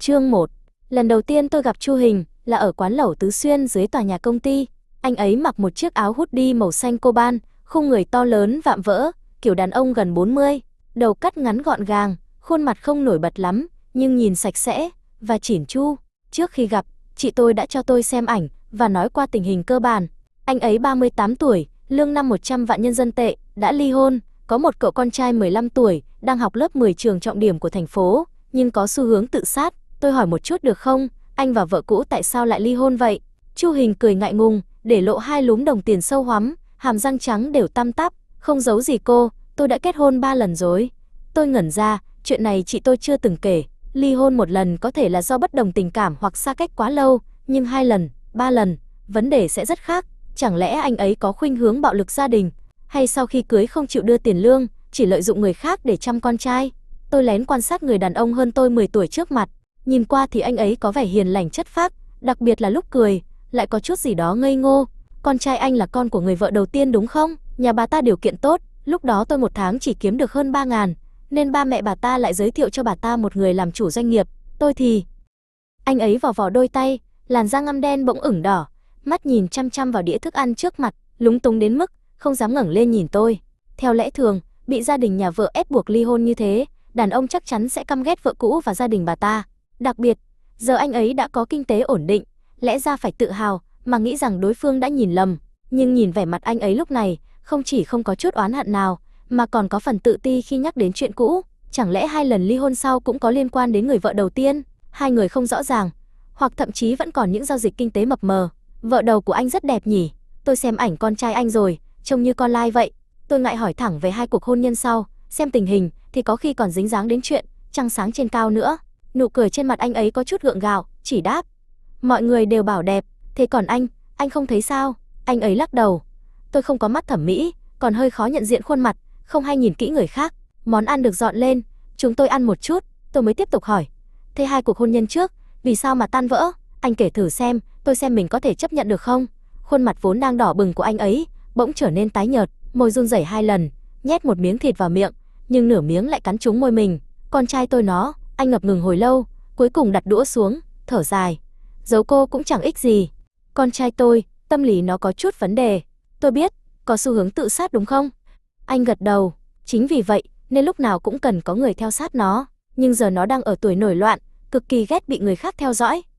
Chương 1. Lần đầu tiên tôi gặp Chu Hình là ở quán lẩu Tứ Xuyên dưới tòa nhà công ty. Anh ấy mặc một chiếc áo hoodie màu xanh coban, khung người to lớn vạm vỡ, kiểu đàn ông gần 40, đầu cắt ngắn gọn gàng, khuôn mặt không nổi bật lắm, nhưng nhìn sạch sẽ và chỉn chu. Trước khi gặp, chị tôi đã cho tôi xem ảnh và nói qua tình hình cơ bản. Anh ấy 38 tuổi, lương năm 100 vạn nhân dân tệ, đã ly hôn, có một cậu con trai 15 tuổi, đang học lớp 10 trường trọng điểm của thành phố, nhưng có xu hướng tự sát. Tôi hỏi một chút được không, anh và vợ cũ tại sao lại ly hôn vậy? Chu Hình cười ngại ngùng, để lộ hai lúm đồng tiền sâu hoắm, hàm răng trắng đều tăm tắp, không giấu gì cô, tôi đã kết hôn 3 lần rồi. Tôi ngẩn ra, chuyện này chị tôi chưa từng kể. Ly hôn một lần có thể là do bất đồng tình cảm hoặc xa cách quá lâu, nhưng 2 lần, 3 lần, vấn đề sẽ rất khác. Chẳng lẽ anh ấy có khuynh hướng bạo lực gia đình, hay sau khi cưới không chịu đưa tiền lương, chỉ lợi dụng người khác để chăm con trai? Tôi lén quan sát người đàn ông hơn tôi 10 tuổi trước mặt. Nhìn qua thì anh ấy có vẻ hiền lành chất phác, đặc biệt là lúc cười, lại có chút gì đó ngây ngô. Con trai anh là con của người vợ đầu tiên đúng không? Nhà bà ta điều kiện tốt, lúc đó tôi một tháng chỉ kiếm được hơn 3.000, nên ba mẹ bà ta lại giới thiệu cho bà ta một người làm chủ doanh nghiệp. Tôi thì... Anh ấy vò vò đôi tay, làn da ngăm đen bỗng ửng đỏ, mắt nhìn chăm chăm vào đĩa thức ăn trước mặt, lúng túng đến mức không dám ngẩng lên nhìn tôi. Theo lẽ thường, bị gia đình nhà vợ ép buộc ly hôn như thế, đàn ông chắc chắn sẽ căm ghét vợ cũ và gia đình bà ta. Đặc biệt, giờ anh ấy đã có kinh tế ổn định, lẽ ra phải tự hào mà nghĩ rằng đối phương đã nhìn lầm. Nhưng nhìn vẻ mặt anh ấy lúc này, không chỉ không có chút oán hận nào, mà còn có phần tự ti khi nhắc đến chuyện cũ. Chẳng lẽ 2 lần ly hôn sau cũng có liên quan đến người vợ đầu tiên? Hai người không rõ ràng, hoặc thậm chí vẫn còn những giao dịch kinh tế mập mờ. Vợ đầu của anh rất đẹp nhỉ? Tôi xem ảnh con trai anh rồi, trông như con lai vậy. Tôi ngại hỏi thẳng về 2 cuộc hôn nhân sau, xem tình hình thì có khi còn dính dáng đến chuyện trăng sáng trên cao nữa. Nụ cười trên mặt anh ấy có chút gượng gạo, chỉ đáp: mọi người đều bảo đẹp, thế còn anh không thấy sao? Anh ấy lắc đầu. Tôi không có mắt thẩm mỹ, còn hơi khó nhận diện khuôn mặt, không hay nhìn kỹ người khác. Món ăn được dọn lên, chúng tôi ăn một chút, tôi mới tiếp tục hỏi: thế 2 cuộc hôn nhân trước, vì sao mà tan vỡ? Anh kể thử xem, tôi xem mình có thể chấp nhận được không? Khuôn mặt vốn đang đỏ bừng của anh ấy bỗng trở nên tái nhợt, môi run rẩy 2 lần, nhét một miếng thịt vào miệng, nhưng nửa miếng lại cắn trúng môi mình. Con trai tôi nó... Anh ngập ngừng hồi lâu, cuối cùng đặt đũa xuống, thở dài. Giấu cô cũng chẳng ích gì. Con trai tôi, tâm lý nó có chút vấn đề. Tôi biết, có xu hướng tự sát đúng không? Anh gật đầu. Chính vì vậy nên lúc nào cũng cần có người theo sát nó. Nhưng giờ nó đang ở tuổi nổi loạn, cực kỳ ghét bị người khác theo dõi.